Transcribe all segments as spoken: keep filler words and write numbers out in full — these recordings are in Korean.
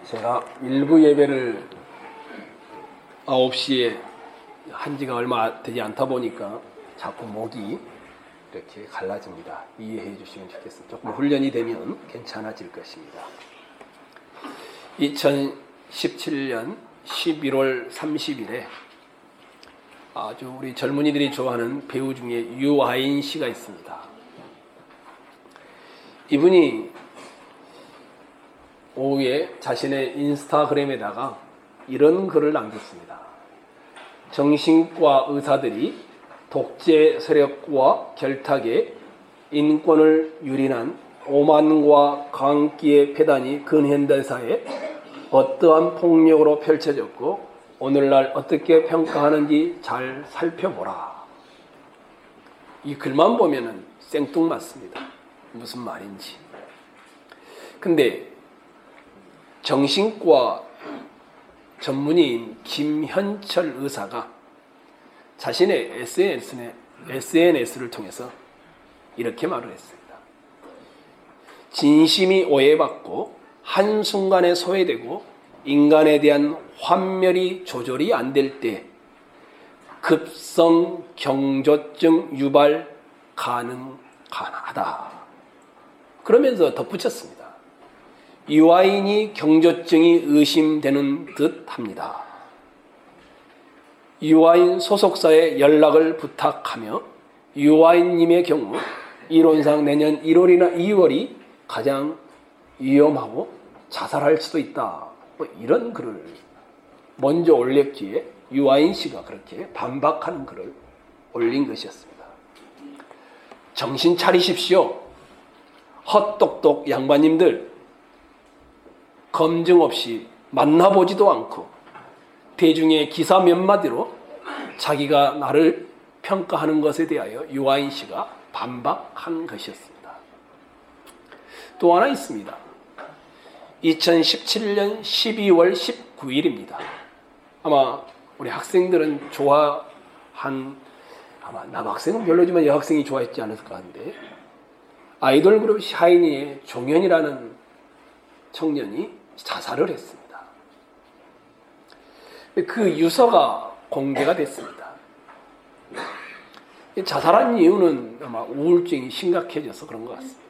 제가 일부 예배를 아홉 시에 한 지가 얼마 되지 않다 보니까 자꾸 목이 이렇게 갈라집니다. 이해해 주시면 좋겠습니다. 조금 훈련이 되면 괜찮아질 것입니다. 이천십칠 년 십일월 삼십일에 아주 우리 젊은이들이 좋아하는 배우 중에 유아인 씨가 있습니다. 이분이 오후에 자신의 인스타그램에다가 이런 글을 남겼습니다. 정신과 의사들이 독재 세력과 결탁에 인권을 유린한 오만과 광기의 폐단이 근현대사에 어떠한 폭력으로 펼쳐졌고 오늘날 어떻게 평가하는지 잘 살펴보라. 이 글만 보면은 생뚱맞습니다. 무슨 말인지. 근데 정신과 전문의인 김현철 의사가 자신의 에스엔에스를 통해서 이렇게 말을 했습니다. 진심이 오해받고 한순간에 소외되고 인간에 대한 환멸이 조절이 안 될 때 급성 경조증 유발 가능하다. 그러면서 덧붙였습니다. 유아인이 경조증이 의심되는 듯 합니다. 유아인 소속사에 연락을 부탁하며 유아인님의 경우 이론상 내년 일월이나 이월이 가장 위험하고 자살할 수도 있다. 뭐 이런 글을 먼저 올렸기에 유아인 씨가 그렇게 반박하는 글을 올린 것이었습니다. 정신 차리십시오. 헛똑똑 양반님들. 검증 없이 만나보지도 않고 대중의 기사 몇 마디로 자기가 나를 평가하는 것에 대하여 유아인 씨가 반박한 것이었습니다. 또 하나 있습니다. 이천십칠 년 십이월 십구일입니다. 아마 우리 학생들은 좋아한, 아마 남학생은 별로지만 여학생이 좋아했지 않을까 하는데, 아이돌 그룹 샤이니의 종현이라는 청년이 자살을 했습니다. 그 유서가 공개가 됐습니다. 자살한 이유는 아마 우울증이 심각해져서 그런 것 같습니다.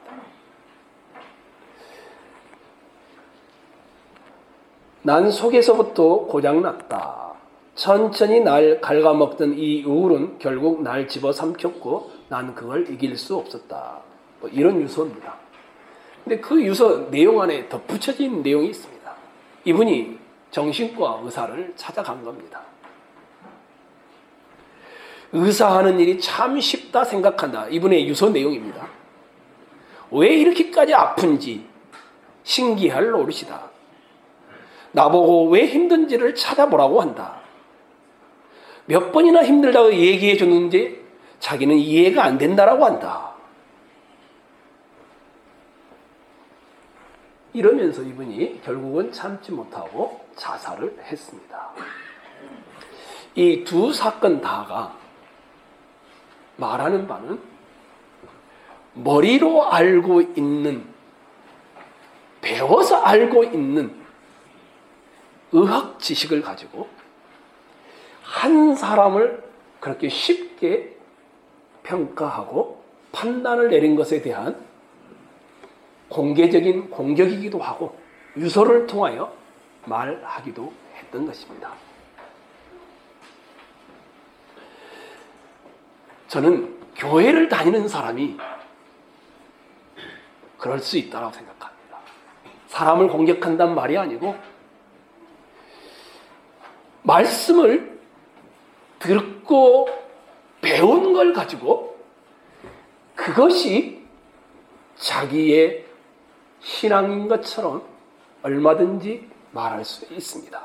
난 속에서부터 고장났다. 천천히 날 갉아먹던 이 우울은 결국 날 집어삼켰고 난 그걸 이길 수 없었다. 뭐 이런 유서입니다. 근데 그 유서 내용 안에 덧붙여진 내용이 있습니다. 이분이 정신과 의사를 찾아간 겁니다. 의사하는 일이 참 쉽다 생각한다. 이분의 유서 내용입니다. 왜 이렇게까지 아픈지 신기할 노릇이다. 나보고 왜 힘든지를 찾아보라고 한다. 몇 번이나 힘들다고 얘기해 줬는지 자기는 이해가 안 된다라고 한다. 이러면서 이분이 결국은 참지 못하고 자살을 했습니다. 이 두 사건 다가 말하는 바는 머리로 알고 있는, 배워서 알고 있는 의학 지식을 가지고 한 사람을 그렇게 쉽게 평가하고 판단을 내린 것에 대한 공개적인 공격이기도 하고 유서를 통하여 말하기도 했던 것입니다. 저는 교회를 다니는 사람이 그럴 수 있다고 생각합니다. 사람을 공격한다는 말이 아니고 말씀을 듣고 배운 걸 가지고 그것이 자기의 신앙인 것처럼 얼마든지 말할 수 있습니다.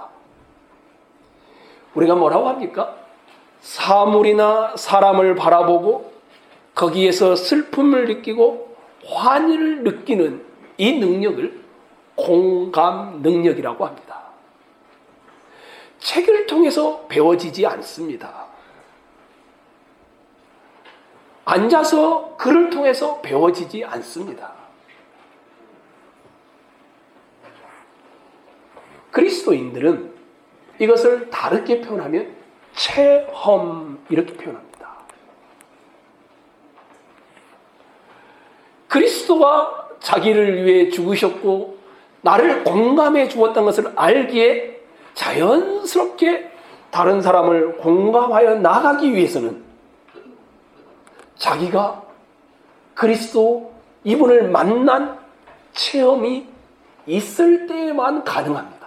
우리가 뭐라고 합니까? 사물이나 사람을 바라보고 거기에서 슬픔을 느끼고 환희를 느끼는 이 능력을 공감 능력이라고 합니다. 책을 통해서 배워지지 않습니다. 앉아서 글을 통해서 배워지지 않습니다. 그리스도인들은 이것을 다르게 표현하면 체험 이렇게 표현합니다. 그리스도가 자기를 위해 죽으셨고 나를 공감해 주었다는 것을 알기에 자연스럽게 다른 사람을 공감하여 나가기 위해서는 자기가 그리스도 이분을 만난 체험이 있을 때만 가능합니다.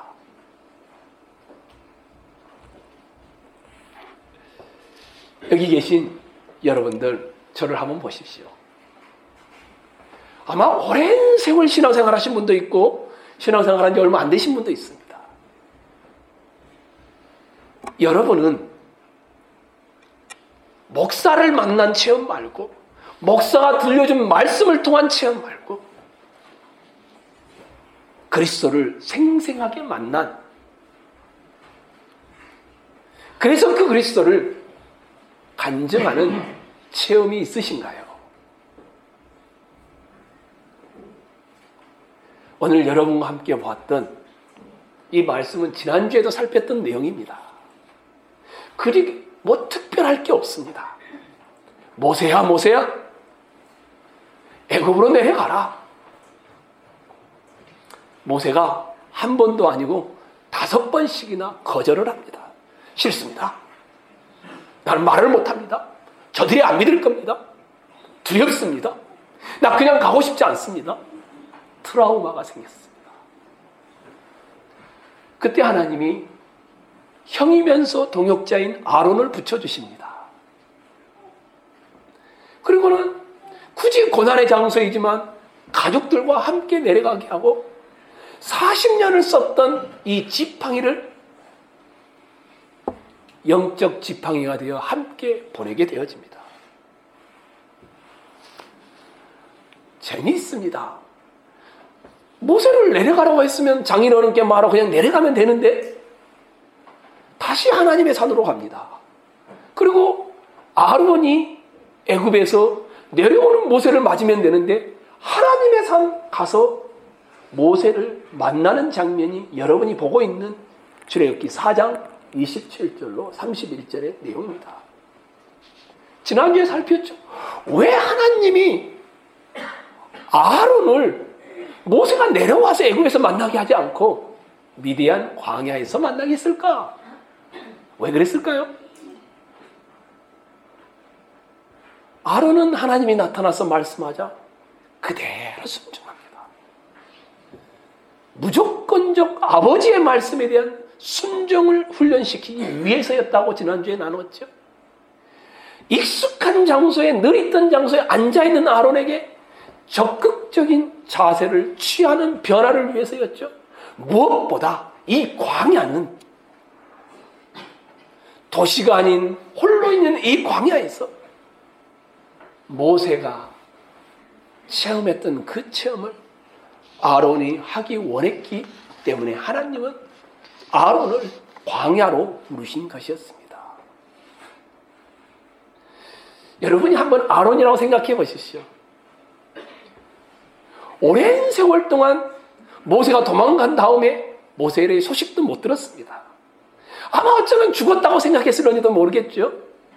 여기 계신 여러분들 저를 한번 보십시오. 아마 오랜 세월 신앙생활 하신 분도 있고 신앙생활 한 지 얼마 안 되신 분도 있습니다. 여러분은 목사를 만난 체험 말고 목사가 들려준 말씀을 통한 체험 말고 그리스도를 생생하게 만난, 그래서 그 그리스도를 간증하는 체험이 있으신가요? 오늘 여러분과 함께 보았던 이 말씀은 지난주에도 살폈던 내용입니다. 그리 뭐 특별할 게 없습니다. 모세야 모세야 애굽으로 내려가라. 모세가 한 번도 아니고 다섯 번씩이나 거절을 합니다. 싫습니다. 나는 말을 못합니다. 저들이 안 믿을 겁니다. 두렵습니다. 나 그냥 가고 싶지 않습니다. 트라우마가 생겼습니다. 그때 하나님이 형이면서 동역자인 아론을 붙여주십니다. 그리고는 굳이 고난의 장소이지만 가족들과 함께 내려가게 하고 사십 년을 썼던 이 지팡이를 영적 지팡이가 되어 함께 보내게 되어집니다. 재미있습니다. 모세를 내려가라고 했으면 장인어른께 말하고 그냥 내려가면 되는데 다시 하나님의 산으로 갑니다. 그리고 아론이 애굽에서 내려오는 모세를 맞으면 되는데 하나님의 산 가서 모세를 만나는 장면이 여러분이 보고 있는 출애굽기 사 장 이십칠 절로 삼십일 절의 내용입니다. 지난주에 살폈죠. 왜 하나님이 아론을 모세가 내려와서 애굽에서 만나게 하지 않고 미디안 광야에서 만나게 했을까? 왜 그랬을까요? 아론은 하나님이 나타나서 말씀하자 그대로 순종합니다. 무조건적 아버지의 말씀에 대한 순종을 훈련시키기 위해서였다고 지난주에 나눴죠. 익숙한 장소에 늘 있던 장소에 앉아있는 아론에게 적극적인 자세를 취하는 변화를 위해서였죠. 무엇보다 이 광야는 도시가 아닌 홀로 있는 이 광야에서 모세가 체험했던 그 체험을 아론이 하기 원했기 때문에 하나님은 아론을 광야로 부르신 것이었습니다. 여러분이 한번 아론이라고 생각해 보십시오. 오랜 세월 동안 모세가 도망간 다음에 모세의 소식도 못 들었습니다. 아마 어쩌면 죽었다고 생각했을런지도 모르겠죠.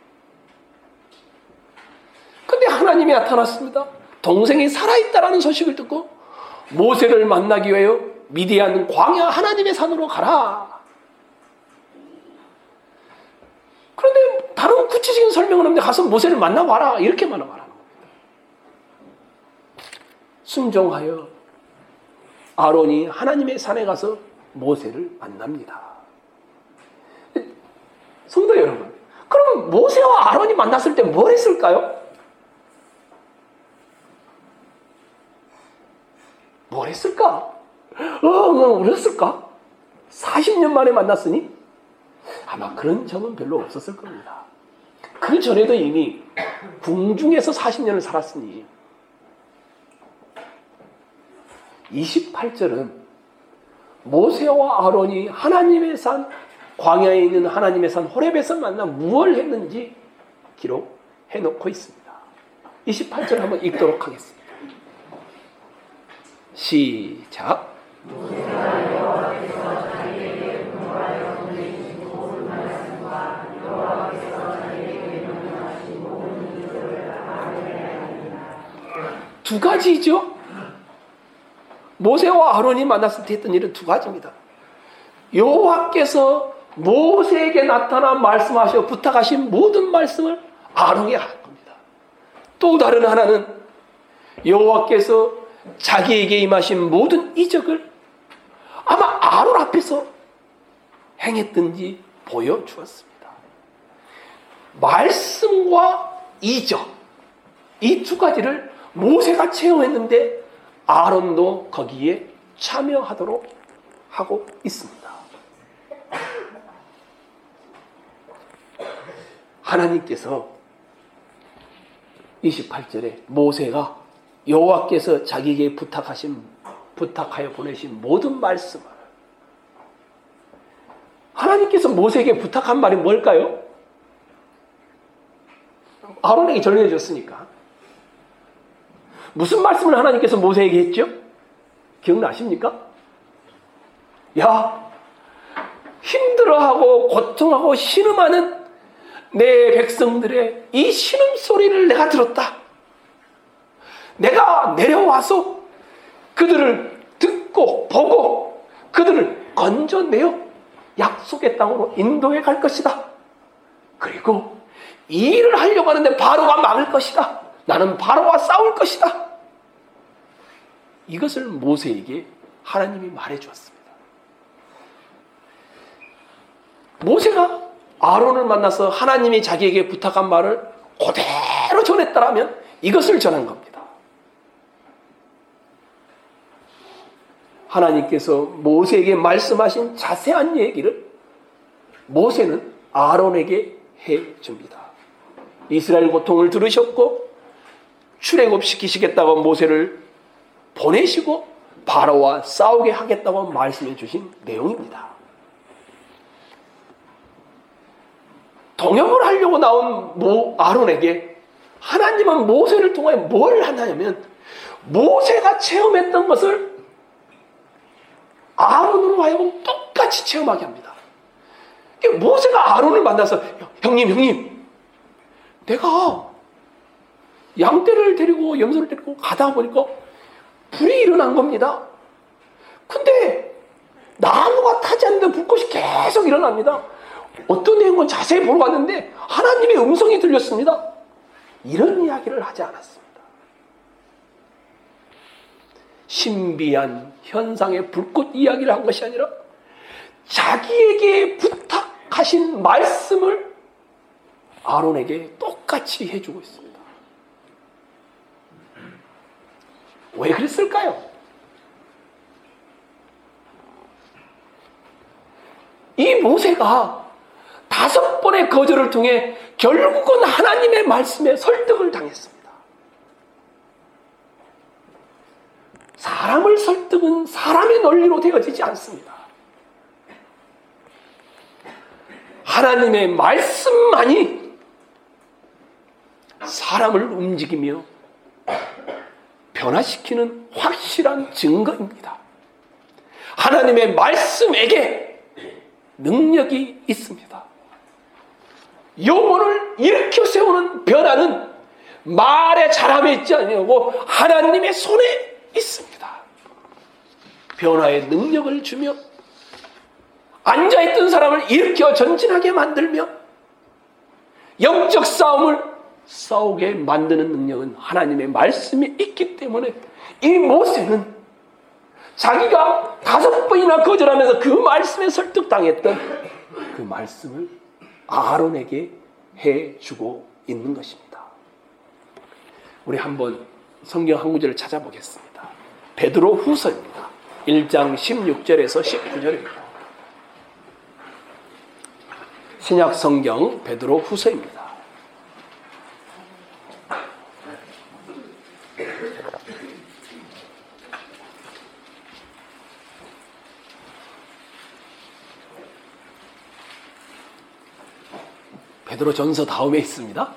근데 하나님이 나타났습니다. 동생이 살아있다라는 소식을 듣고 모세를 만나기 위하여 미디안 광야 하나님의 산으로 가라. 그런데 다른 구체적인 설명은 없는데 가서 모세를 만나봐라. 이렇게만 말하는 겁니다. 순종하여 아론이 하나님의 산에 가서 모세를 만납니다. 성도 여러분, 그러면 모세와 아론이 만났을 때 뭘 했을까요? 뭘 했을까? 어, 울었을까? 사십 년 만에 만났으니? 아마 그런 점은 별로 없었을 겁니다. 그 전에도 이미 궁중에서 사십 년을 살았으니 이십팔 절은 모세와 아론이 하나님의 산, 광야에 있는 하나님의 산 호렙에서 만나 무엇을 했는지 기록해놓고 있습니다. 이십팔 절 한번 읽도록 하겠습니다. 시작. 모세가 여호와께서 자기에게 두 가지죠. 모세와 아론이 만났을 때 했던 일은 두 가지입니다. 여호와께서 모세에게 나타나 말씀하셔 부탁하신 모든 말씀을 아론에게 할 겁니다. 또 다른 하나는 여호와께서 자기에게 임하신 모든 이적을 아마 아론 앞에서 행했든지 보여주었습니다. 말씀과 이적, 이 두 가지를 모세가 체험했는데 아론도 거기에 참여하도록 하고 있습니다. 하나님께서 이십팔 절에 모세가 여호와께서 자기에게 부탁하신 부탁하여 보내신 모든 말씀을, 하나님께서 모세에게 부탁한 말이 뭘까요? 아론에게 전해 줬으니까. 무슨 말씀을 하나님께서 모세에게 했죠? 기억나십니까? 야, 힘들어하고 고통하고 신음하는 내 백성들의 이 신음소리를 내가 들었다. 내가 내려와서 그들을 듣고 보고 그들을 건져내어 약속의 땅으로 인도해 갈 것이다. 그리고 이 일을 하려고 하는데 바로가 막을 것이다. 나는 바로와 싸울 것이다. 이것을 모세에게 하나님이 말해 주었습니다. 모세가 아론을 만나서 하나님이 자기에게 부탁한 말을 그대로 전했다라면 이것을 전한 겁니다. 하나님께서 모세에게 말씀하신 자세한 얘기를 모세는 아론에게 해줍니다. 이스라엘 고통을 들으셨고 출애굽시키시겠다고 모세를 보내시고 바로와 싸우게 하겠다고 말씀해 주신 내용입니다. 동역을 하려고 나온 모 아론에게 하나님은 모세를 통해 뭘 하냐면 모세가 체험했던 것을 아론으로 하여금 똑같이 체험하게 합니다. 모세가 아론을 만나서 형님 형님 내가 양떼를 데리고 염소를 데리고 가다 보니까 불이 일어난 겁니다. 근데 나무가 타지 않는데 불꽃이 계속 일어납니다. 어떤 내용은 자세히 보러 갔는데 하나님의 음성이 들렸습니다. 이런 이야기를 하지 않았습니다. 신비한 현상의 불꽃 이야기를 한 것이 아니라 자기에게 부탁하신 말씀을 아론에게 똑같이 해주고 있습니다. 왜 그랬을까요? 이 모세가 다섯 번의 거절을 통해 결국은 하나님의 말씀에 설득을 당했습니다. 사람을 설득은 사람의 논리로 되어지지 않습니다. 하나님의 말씀만이 사람을 움직이며 변화시키는 확실한 증거입니다. 하나님의 말씀에게 능력이 있습니다. 영혼을 일으켜 세우는 변화는 말의 잘함에 있지 아니하고 하나님의 손에 있습니다. 변화의 능력을 주며 앉아있던 사람을 일으켜 전진하게 만들며 영적 싸움을 싸우게 만드는 능력은 하나님의 말씀이 있기 때문에 이 모세는 자기가 다섯 번이나 거절하면서 그 말씀에 설득당했던 그 말씀을 아론에게 해주고 있는 것입니다. 우리 한번 성경 한 구절을 찾아보겠습니다. 베드로 후서입니다. 일 장 십육 절에서 십구 절입니다. 신약 성경 베드로 후서입니다. 베드로 전서 다음에 있습니다.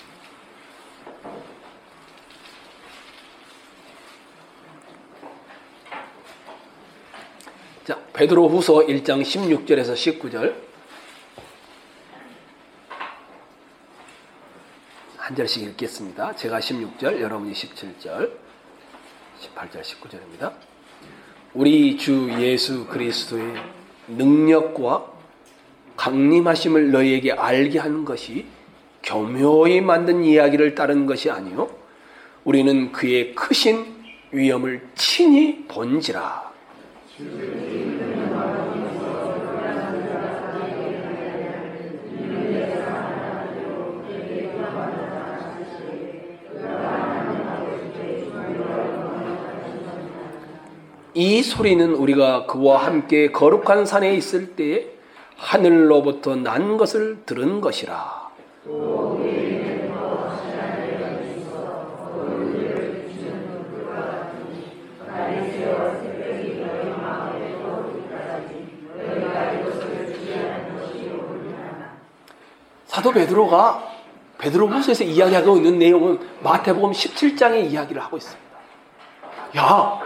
자, 베드로 후서 일 장 십육 절에서 십구 절. 한 절씩 읽겠습니다. 제가 십육 절, 여러분이 십칠 절. 십팔 절 십구 절입니다. 우리 주 예수 그리스도의 능력과 강림하심을 너희에게 알게 하는 것이 교묘히 만든 이야기를 따른 것이 아니요 우리는 그의 크신 위엄을 친히 본지라. 이 소리는 우리가 그와 함께 거룩한 산에 있을 때에 하늘로부터 난 것을 들은 것이라. 사도 베드로가 베드로후서에서 이야기하고 있는 내용은 마태복음 십칠 장의 이야기를 하고 있습니다. 야,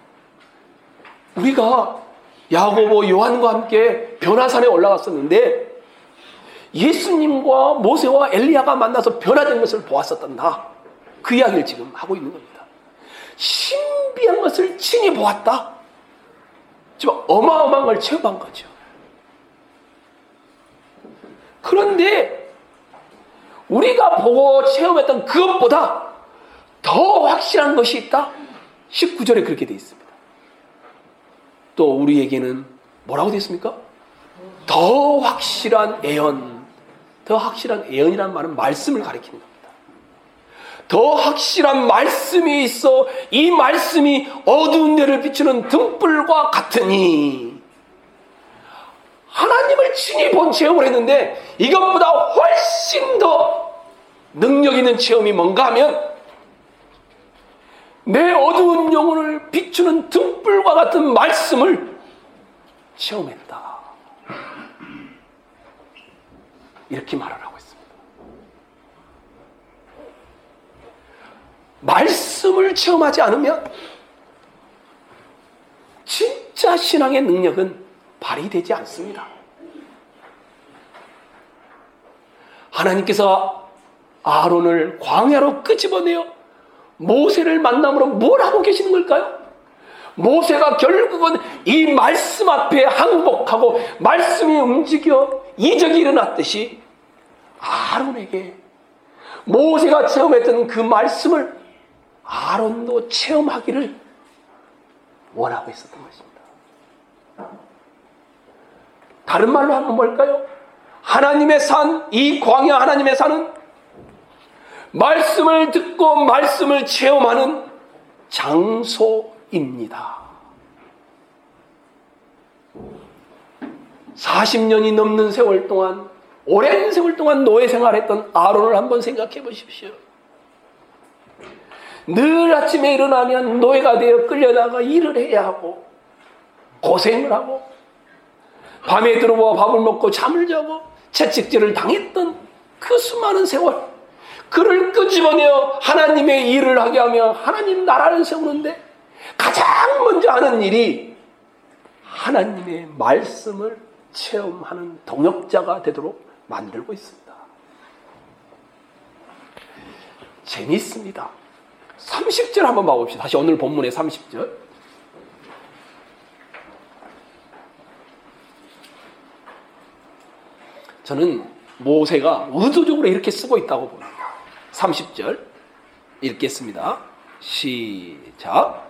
우리가 야고보, 요한과 함께 변화산에 올라갔었는데 예수님과 모세와 엘리야가 만나서 변화된 것을 보았었단다. 그 이야기를 지금 하고 있는 겁니다. 신비한 것을 친히 보았다. 지금 어마어마한 걸 체험한 거죠. 그런데 우리가 보고 체험했던 그것보다 더 확실한 것이 있다. 십구 절에 그렇게 되어 있습니다. 또 우리에게는 뭐라고 되어 있습니까? 더 확실한 예언. 더 확실한 예언이라는 말은 말씀을 가리키는 겁니다. 더 확실한 말씀이 있어 이 말씀이 어두운 데를 비추는 등불과 같으니, 하나님을 친히 본 체험을 했는데 이것보다 훨씬 더 능력 있는 체험이 뭔가 하면 내 어두운 영혼을 비추는 등불과 같은 말씀을 체험했다. 이렇게 말을 하고 있습니다. 말씀을 체험하지 않으면 진짜 신앙의 능력은 발휘되지 않습니다. 하나님께서 아론을 광야로 끄집어내어 모세를 만남으로 뭘 하고 계시는 걸까요? 모세가 결국은 이 말씀 앞에 항복하고 말씀이 움직여 이적이 일어났듯이 아론에게 모세가 체험했던 그 말씀을 아론도 체험하기를 원하고 있었던 것입니다. 다른 말로 하면 뭘까요? 하나님의 산, 이 광야 하나님의 산은 말씀을 듣고 말씀을 체험하는 장소입니다. 사십 년이 넘는 세월 동안, 오랜 세월 동안 노예 생활했던 아론을 한번 생각해 보십시오. 늘 아침에 일어나면 노예가 되어 끌려나가 일을 해야 하고 고생을 하고 밤에 들어와 밥을 먹고 잠을 자고 채찍질을 당했던 그 수많은 세월, 그를 끄집어내어 하나님의 일을 하게 하며 하나님 나라를 세우는데 가장 먼저 하는 일이 하나님의 말씀을 체험하는 동역자가 되도록 만들고 있습니다. 재미있습니다. 삼십 절 한번 봐봅시다. 다시 오늘 본문의 삼십 절. 저는 모세가 의도적으로 이렇게 쓰고 있다고 봅니다. 삼십 절 읽겠습니다. 시작.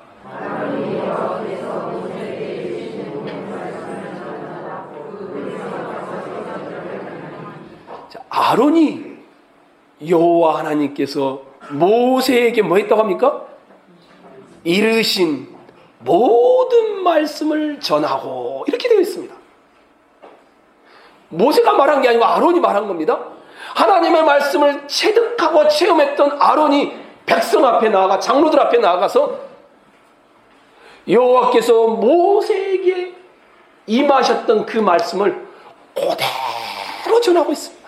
자, 아론이 여호와 하나님께서 모세에게 뭐 했다고 합니까? 이르신 모든 말씀을 전하고, 이렇게 되어 있습니다. 모세가 말한 게 아니고 아론이 말한 겁니다. 하나님의 말씀을 체득하고 체험했던 아론이 백성 앞에 나아가, 장로들 앞에 나아가서 여호와께서 모세에게 임하셨던 그 말씀을 그대로 전하고 있습니다.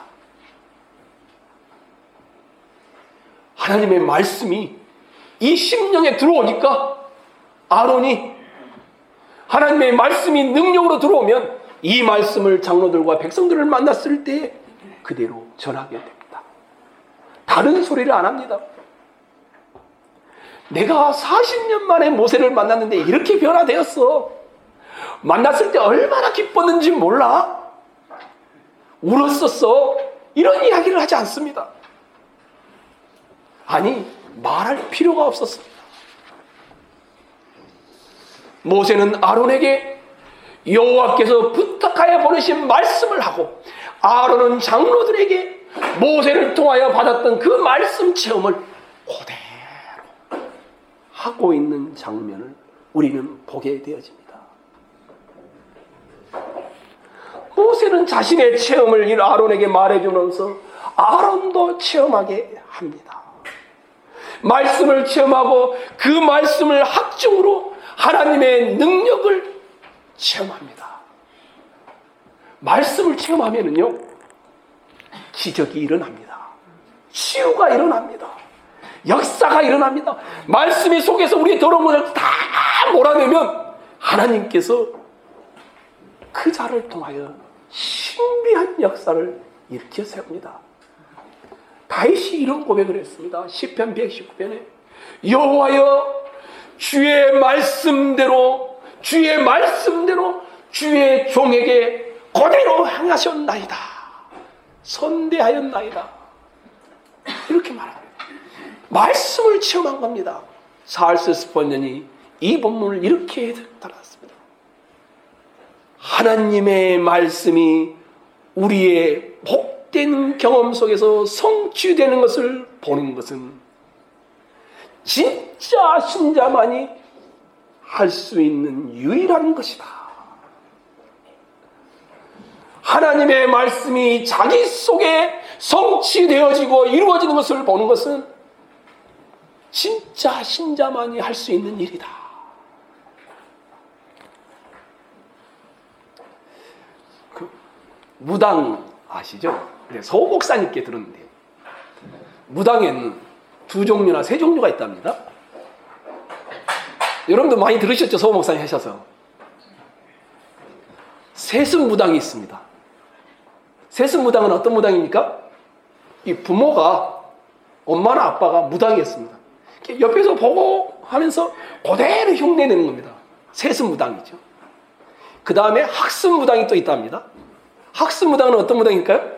하나님의 말씀이 이 심령에 들어오니까 아론이, 하나님의 말씀이 능력으로 들어오면 이 말씀을 장로들과 백성들을 만났을 때 그대로 전하게 됩니다. 다른 소리를 안 합니다. 내가 사십 년 만에 모세를 만났는데 이렇게 변화되었어. 만났을 때 얼마나 기뻤는지 몰라. 울었었어. 이런 이야기를 하지 않습니다. 아니, 말할 필요가 없었습니다. 모세는 아론에게 여호와께서 부탁하여 보내신 말씀을 하고, 아론은 장로들에게 모세를 통하여 받았던 그 말씀 체험을 그대로 하고 있는 장면을 우리는 보게 되어집니다. 모세는 자신의 체험을 아론에게 말해주면서 아론도 체험하게 합니다. 말씀을 체험하고 그 말씀을 학중으로 하나님의 능력을 체험합니다. 말씀을 체험하면은요, 기적이 일어납니다. 치유가 일어납니다. 역사가 일어납니다. 말씀이 속에서 우리의 더러운 것을 다 몰아내면 하나님께서 그 자를 통하여 신비한 역사를 일으켜 세웁니다. 다윗이 이런 고백을 했습니다. 시편 백십구 편에 여호와여, 주의 말씀대로 주의 말씀대로 주의 종에게 그대로 행하셨나이다. 선대하였나이다. 이렇게 말합니다. 말씀을 체험한 겁니다. 찰스 스펀전이 이 본문을 이렇게 달았습니다. 하나님의 말씀이 우리의 복된 경험 속에서 성취되는 것을 보는 것은 진짜 신자만이 할 수 있는 유일한 것이다. 하나님의 말씀이 자기 속에 성취되어지고 이루어지는 것을 보는 것은 진짜 신자만이 할 수 있는 일이다. 그 무당 아시죠? 서 목사님께 들었는데 무당에는 두 종류나 세 종류가 있답니다. 여러분도 많이 들으셨죠? 서 목사님 하셔서. 세습 무당이 있습니다. 세습 무당은 어떤 무당입니까? 이 부모가, 엄마나 아빠가 무당이었습니다. 옆에서 보고 하면서 그대로 흉내내는 겁니다. 세습 무당이죠. 그 다음에 학습 무당이 또 있답니다. 학습 무당은 어떤 무당일까요?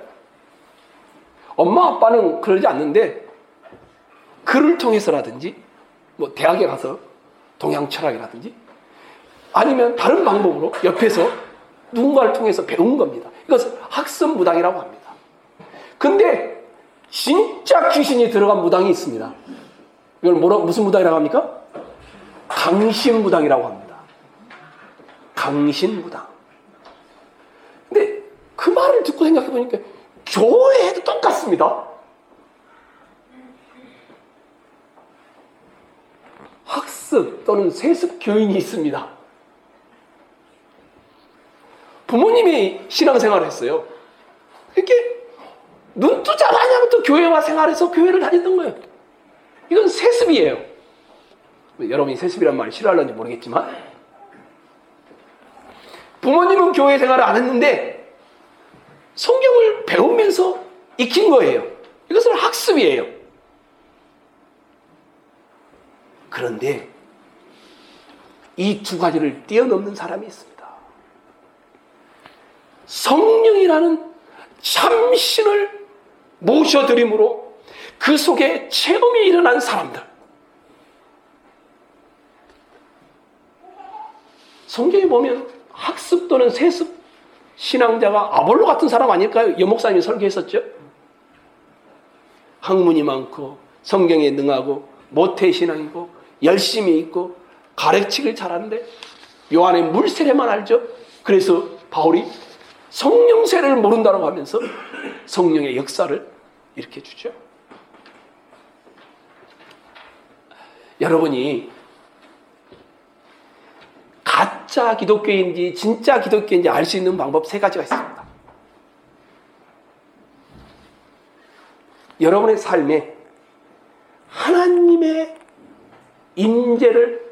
엄마 아빠는 그러지 않는데 글을 통해서라든지 뭐 대학에 가서 동양 철학이라든지 아니면 다른 방법으로 옆에서 누군가를 통해서 배운 겁니다. 이것을 학습 무당이라고 합니다. 근데 진짜 귀신이 들어간 무당이 있습니다. 이걸 뭐라, 무슨 무당이라고 합니까? 강신 무당이라고 합니다. 강신 무당. 근데 그 말을 듣고 생각해 보니까 교회에도 똑같습니다. 학습 또는 세습 교인이 있습니다. 부모님이 신앙생활을 했어요. 이렇게 눈 뜨자마자부터 교회와 생활해서 교회를 다녔던 거예요. 이건 세습이에요. 여러분이 세습이란 말을 싫어하는지 모르겠지만 부모님은 교회 생활을 안 했는데 성경을 배우면서 익힌 거예요. 이것은 학습이에요. 그런데 이 두 가지를 뛰어넘는 사람이 있습니다. 성령이라는 참신을 모셔드림으로 그 속에 체험이 일어난 사람들. 성경에 보면 학습 또는 세습 신앙자가 아볼로 같은 사람 아닐까요? 여목사님이 설교했었죠. 학문이 많고 성경에 능하고 모태신앙이고 열심히 있고 가르치기를 잘하는데 요한의 물세례만 알죠. 그래서 바울이 성령세례를 모른다고 하면서 성령의 역사를 일으켜 주죠. 여러분이 가짜 기독교인지 진짜 기독교인지 알 수 있는 방법 세 가지가 있습니다. 여러분의 삶에 하나님의 임재를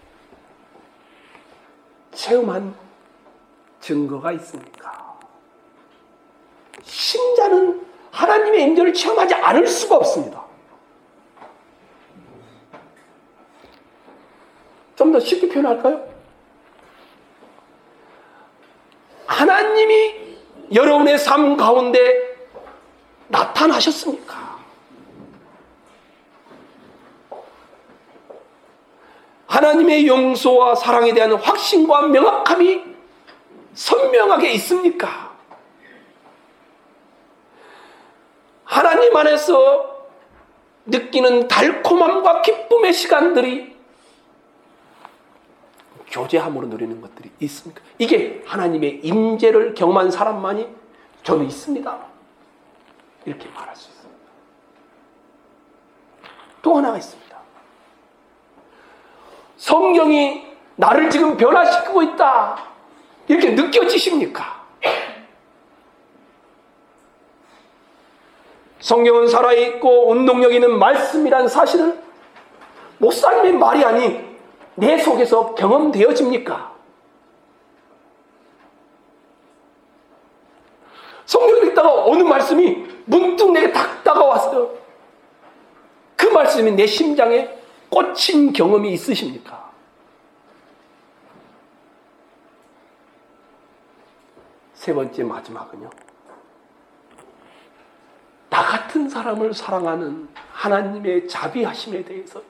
체험한 증거가 있습니까? 신자는 하나님의 임재를 체험하지 않을 수가 없습니다. 좀 더 쉽게 표현할까요? 하나님이 여러분의 삶 가운데 나타나셨습니까? 하나님의 용서와 사랑에 대한 확신과 명확함이 선명하게 있습니까? 하나님 안에서 느끼는 달콤함과 기쁨의 시간들이 교제함으로 누리는 것들이 있습니까? 이게 하나님의 임재를 경험한 사람만이 저는 있습니다. 이렇게 말할 수 있습니다. 또 하나가 있습니다. 성경이 나를 지금 변화시키고 있다. 이렇게 느껴지십니까? 성경은 살아있고 운동력 있는 말씀이란 사실을 목사님의 말이 아닌 내 속에서 경험되어집니까? 성경을 읽다가 어느 말씀이 문득 내게 딱 다가왔어요. 그 말씀이 내 심장에 꽂힌 경험이 있으십니까? 세 번째 마지막은요. 나 같은 사람을 사랑하는 하나님의 자비하심에 대해서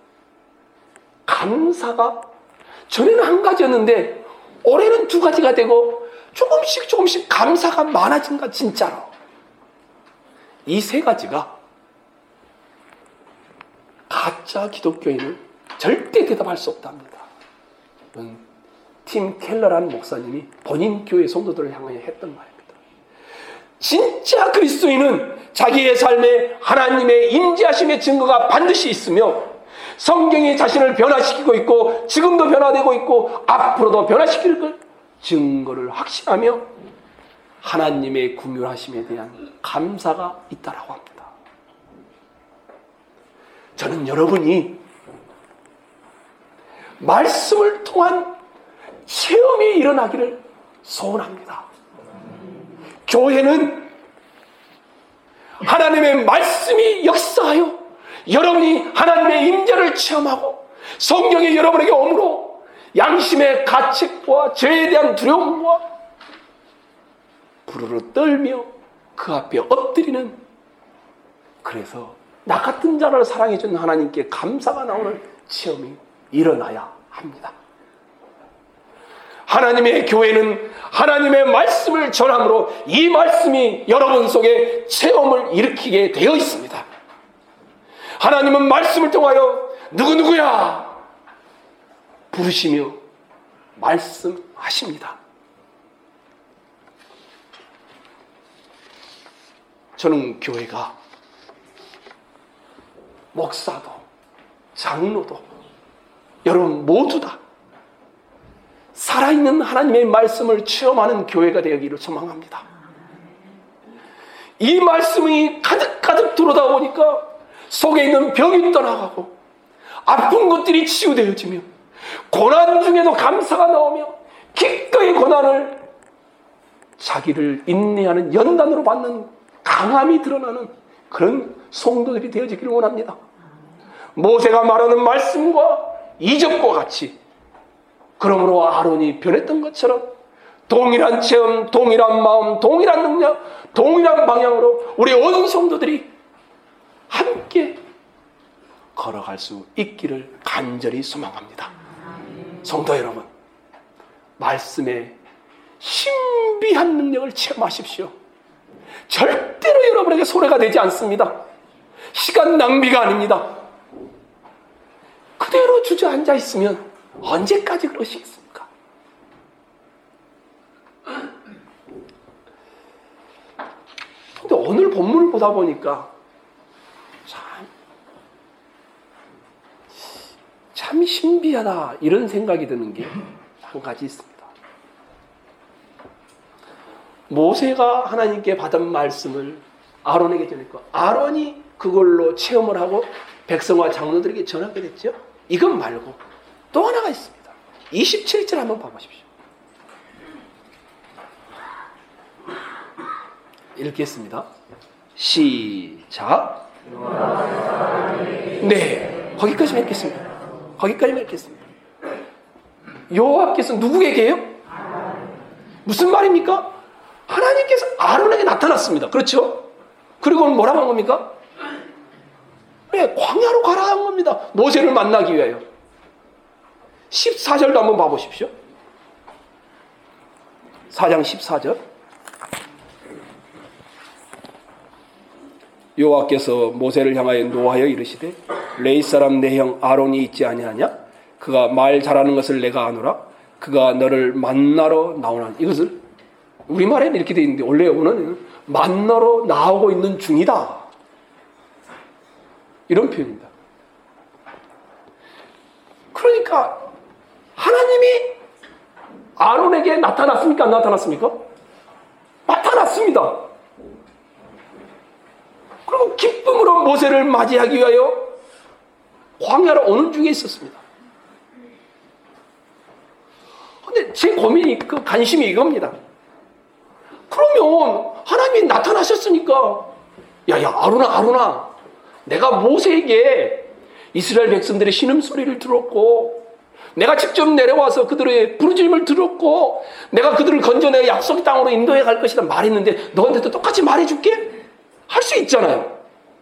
감사가 전에는 한 가지였는데 올해는 두 가지가 되고 조금씩 조금씩 감사가 많아진가 진짜로. 이 세 가지가 가짜 기독교인은 절대 대답할 수 없답니다. 팀 켈러라는 목사님이 본인 교회 성도들을 향하여 했던 말입니다. 진짜 그리스도인은 자기의 삶에 하나님의 임재하심의 증거가 반드시 있으며 성경이 자신을 변화시키고 있고 지금도 변화되고 있고 앞으로도 변화시킬 걸 증거를 확신하며 하나님의 긍휼하심에 대한 감사가 있다라고 합니다. 저는 여러분이 말씀을 통한 체험이 일어나기를 소원합니다. 교회는 하나님의 말씀이 역사하여 여러분이 하나님의 임재를 체험하고 성경이 여러분에게 오므로 양심의 가책과 죄에 대한 두려움과 부르르 떨며 그 앞에 엎드리는, 그래서 나 같은 자를 사랑해준 하나님께 감사가 나오는 체험이 일어나야 합니다. 하나님의 교회는 하나님의 말씀을 전함으로 이 말씀이 여러분 속에 체험을 일으키게 되어 있습니다. 하나님은 말씀을 통하여 누구누구야 부르시며 말씀하십니다. 저는 교회가 목사도 장로도 여러분 모두 다 살아있는 하나님의 말씀을 체험하는 교회가 되기를 소망합니다. 이 말씀이 가득가득 들어오다 보니까 속에 있는 병이 떠나가고 아픈 것들이 치유되어지며 고난 중에도 감사가 나오며 기꺼이 고난을 자기를 인내하는 연단으로 받는 강함이 드러나는 그런 성도들이 되어지기를 원합니다. 모세가 말하는 말씀과 이적과 같이, 그러므로 아론이 변했던 것처럼 동일한 체험, 동일한 마음, 동일한 능력, 동일한 방향으로 우리 온 성도들이 함께 걸어갈 수 있기를 간절히 소망합니다. 성도 여러분, 말씀의 신비한 능력을 체험하십시오. 절대로 여러분에게 손해가 되지 않습니다. 시간 낭비가 아닙니다. 그대로 주저앉아 있으면 언제까지 그러시겠습니까? 근데 오늘 본문을 보다 보니까 참, 참 신비하다 이런 생각이 드는 게 한 가지 있습니다. 모세가 하나님께 받은 말씀을 아론에게 전했고 아론이 그걸로 체험을 하고 백성과 장로들에게 전하게 됐죠. 이것 말고 또 하나가 있습니다. 이십칠 절 한번 봐보십시오. 읽겠습니다. 시작. 네, 거기까지만 읽겠습니다. 거기까지만 읽겠습니다. 여호와께서 누구에게요? 무슨 말입니까? 하나님께서 아론에게 나타났습니다. 그렇죠? 그리고 뭐라고 한 겁니까? 네, 광야로 가라 한 겁니다. 모세를 만나기 위하여. 십사 절도 한번 봐보십시오. 사 장 십사 절. 여호와께서 모세를 향하여 노하여 이르시되 레위 사람 내 형 아론이 있지 아니하냐? 그가 말 잘하는 것을 내가 아노라. 그가 너를 만나러 나오나. 이것을 우리말에는 이렇게 되어 있는데 원래 영어는 만나러 나오고 있는 중이다. 이런 표현입니다. 그러니까 하나님이 아론에게 나타났습니까? 안 나타났습니까? 나타났습니다. 그리고 기쁨으로 모세를 맞이하기 위하여 광야로 오는 중에 있었습니다. 근데 제 고민이, 그 관심이 이겁니다. 그러면 하나님이 나타나셨으니까 야야 아론아 아론아 내가 모세에게 이스라엘 백성들의 신음소리를 들었고 내가 직접 내려와서 그들의 부르짖음을 들었고 내가 그들을 건져내 약속 땅으로 인도해 갈 것이다 말했는데 너한테도 똑같이 말해줄게? 할 수 있잖아요.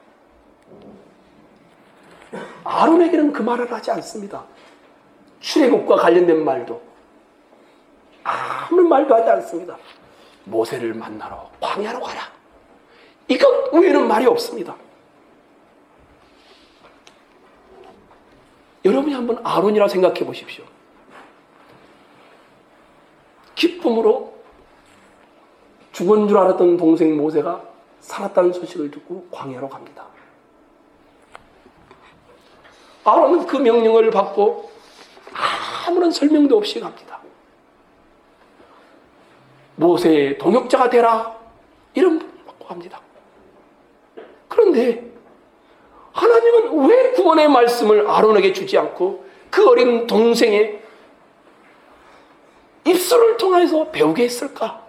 아론에게는 그 말을 하지 않습니다. 출애굽과 관련된 말도 아무 말도 하지 않습니다. 모세를 만나러 광야로 가라. 이것 외에는 말이 없습니다. 여러분이 한번 아론이라 생각해 보십시오. 기쁨으로 죽은 줄 알았던 동생 모세가 살았다는 소식을 듣고 광야로 갑니다. 아론은 그 명령을 받고 아무런 설명도 없이 갑니다. 모세의 동역자가 되라 이름 받고 합니다. 그런데 하나님은 왜 구원의 말씀을 아론에게 주지 않고 그 어린 동생의 입술을 통해서 배우게 했을까?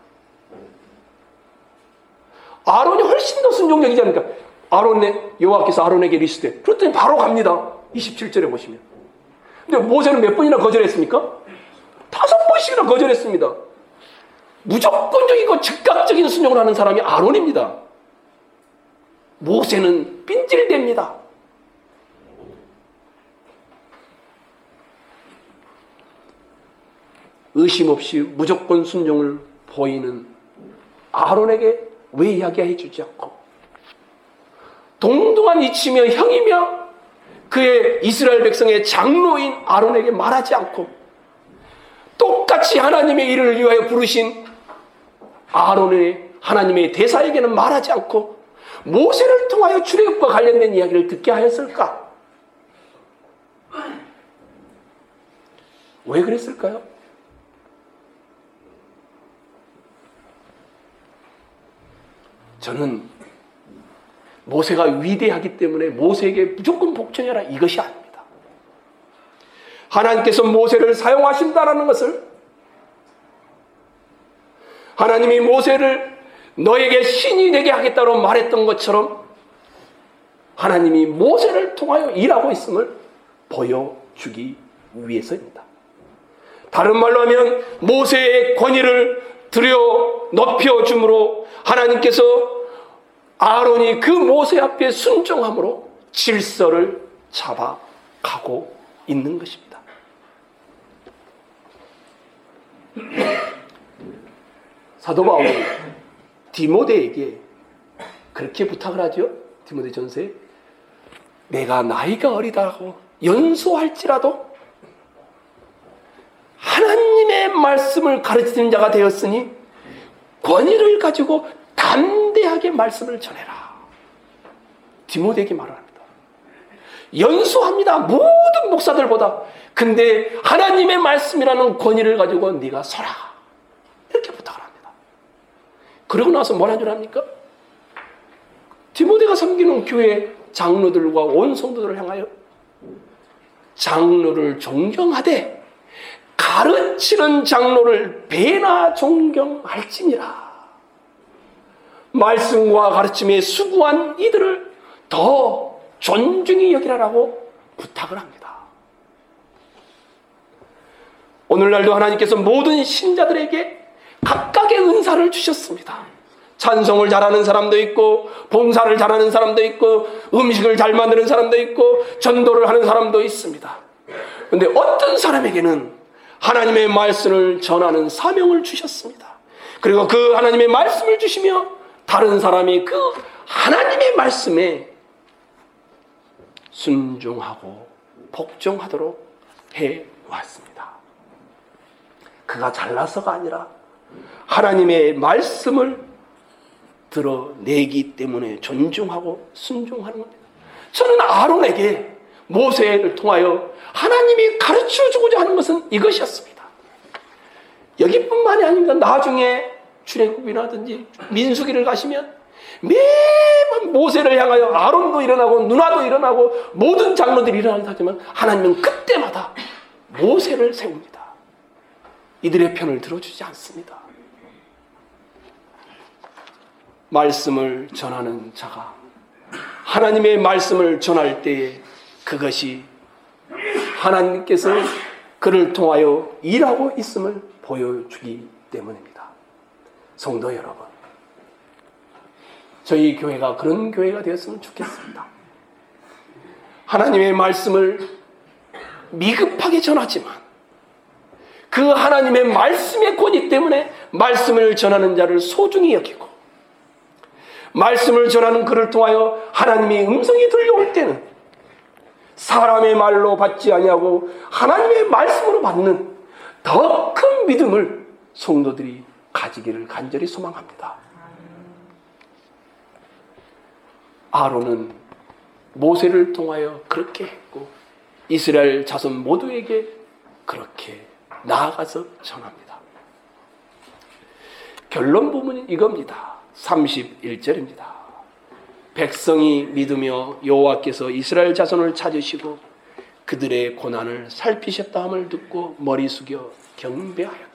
아론이 훨씬 더 순종적이지 않습니까? 아론의 여호와께서 아론에게 이르시되 그랬더니 바로 갑니다. 이십칠 절에 보시면. 근데 모세는 몇 번이나 거절했습니까? 다섯 번씩이나 거절했습니다. 무조건적이고 즉각적인 순종을 하는 사람이 아론입니다. 모세는 삔찔댑니다. 의심 없이 무조건 순종을 보이는 아론에게 왜 이야기해 주지 않고 동등한 이치며 형이며 그의 이스라엘 백성의 장로인 아론에게 말하지 않고 똑같이 하나님의 일을 위하여 부르신 아론의 하나님의 대사에게는 말하지 않고 모세를 통하여 출애굽과 관련된 이야기를 듣게 하였을까? 왜 그랬을까요? 저는 모세가 위대하기 때문에 모세에게 무조건 복종해라 이것이 아닙니다. 하나님께서 모세를 사용하신다라는 것을 하나님이 모세를 너에게 신이 되게 하겠다고 말했던 것처럼 하나님이 모세를 통하여 일하고 있음을 보여주기 위해서입니다. 다른 말로 하면 모세의 권위를 들여 높여줌으로 하나님께서 아론이 그 모세 앞에 순종함으로 질서를 잡아가고 있는 것입니다. 사도 바울은 디모데에게 그렇게 부탁을 하죠. 디모데전서에 내가 나이가 어리다고 연소할지라도 하나님의 말씀을 가르치는 자가 되었으니 권위를 가지고 담대하게 말씀을 전해라. 디모데에게 말을 합니다. 연소합니다. 모든 목사들보다. 근데 하나님의 말씀이라는 권위를 가지고 네가 서라. 이렇게 부탁을 합니다. 그러고 나서 뭐라 줄 압니까? 디모데가 섬기는 교회 장로들과 온 성도들을 향하여 장로를 존경하되 가르치는 장로를 배나 존경할지니라. 말씀과 가르침에 수고한 이들을 더 존중히 여기라라고 부탁을 합니다. 오늘날도 하나님께서 모든 신자들에게 각각의 은사를 주셨습니다. 찬송을 잘하는 사람도 있고, 봉사를 잘하는 사람도 있고, 음식을 잘 만드는 사람도 있고, 전도를 하는 사람도 있습니다. 그런데 어떤 사람에게는 하나님의 말씀을 전하는 사명을 주셨습니다. 그리고 그 하나님의 말씀을 주시며 다른 사람이 그 하나님의 말씀에 순종하고 복종하도록 해왔습니다. 그가 잘나서가 아니라 하나님의 말씀을 드러내기 때문에 존중하고 순종하는 겁니다. 저는 아론에게 모세를 통하여 하나님이 가르쳐주고자 하는 것은 이것이었습니다. 여기뿐만이 아닙니다. 나중에 출애굽이라든지 민수기를 가시면 매번 모세를 향하여 아론도 일어나고 누나도 일어나고 모든 장로들이 일어나지만 하나님은 그때마다 모세를 세웁니다. 이들의 편을 들어주지 않습니다. 말씀을 전하는 자가 하나님의 말씀을 전할 때에 그것이 하나님께서 그를 통하여 일하고 있음을 보여주기 때문입니다. 성도 여러분, 저희 교회가 그런 교회가 되었으면 좋겠습니다. 하나님의 말씀을 미급하게 전하지만 그 하나님의 말씀의 권위 때문에 말씀을 전하는 자를 소중히 여기고, 말씀을 전하는 그를 통하여 하나님의 음성이 들려올 때는 사람의 말로 받지 아니하고 하나님의 말씀으로 받는 더 큰 믿음을 성도들이 가지기를 간절히 소망합니다. 아론은 모세를 통하여 그렇게 했고 이스라엘 자손 모두에게 그렇게 나아가서 전합니다. 결론 부분은 이겁니다. 삼십일 절입니다. 백성이 믿으며 여호와께서 이스라엘 자손을 찾으시고 그들의 고난을 살피셨다 함을 듣고 머리 숙여 경배하였더라.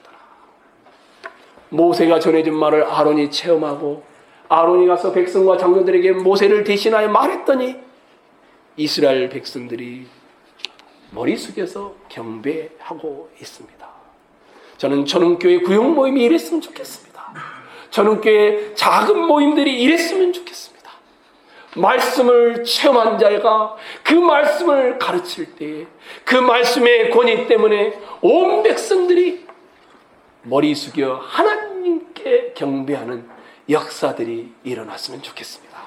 모세가 전해준 말을 아론이 체험하고 아론이 가서 백성과 장로들에게 모세를 대신하여 말했더니 이스라엘 백성들이 머리 숙여서 경배하고 있습니다. 저는 전원교회 구역 모임이 이랬으면 좋겠습니다. 전원교회 작은 모임들이 이랬으면 좋겠습니다. 말씀을 체험한 자가 그 말씀을 가르칠 때에 그 말씀의 권위 때문에 온 백성들이 머리 숙여 하나님께 경배하는 역사들이 일어났으면 좋겠습니다.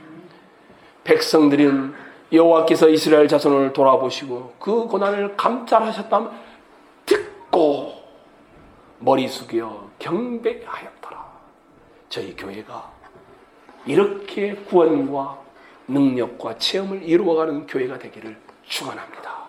백성들은 여호와께서 이스라엘 자손을 돌아보시고 그 고난을 감찰하셨다면 듣고 머리 숙여 경배하였더라. 저희 교회가 이렇게 구원과 능력과 체험을 이루어가는 교회가 되기를 축원합니다.